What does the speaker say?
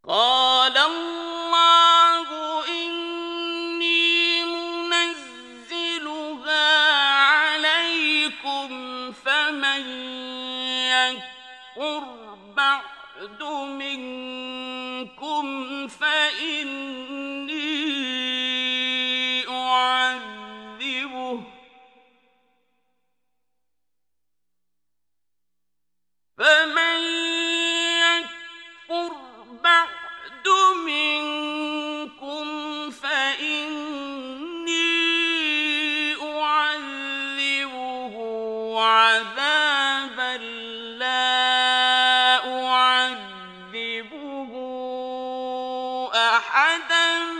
قال الله إني منزلها عليكم فمن يكفر بعد منكم فمن يكفر بعد منكم فإني أعذبه عذابا لا أعذبه أحدا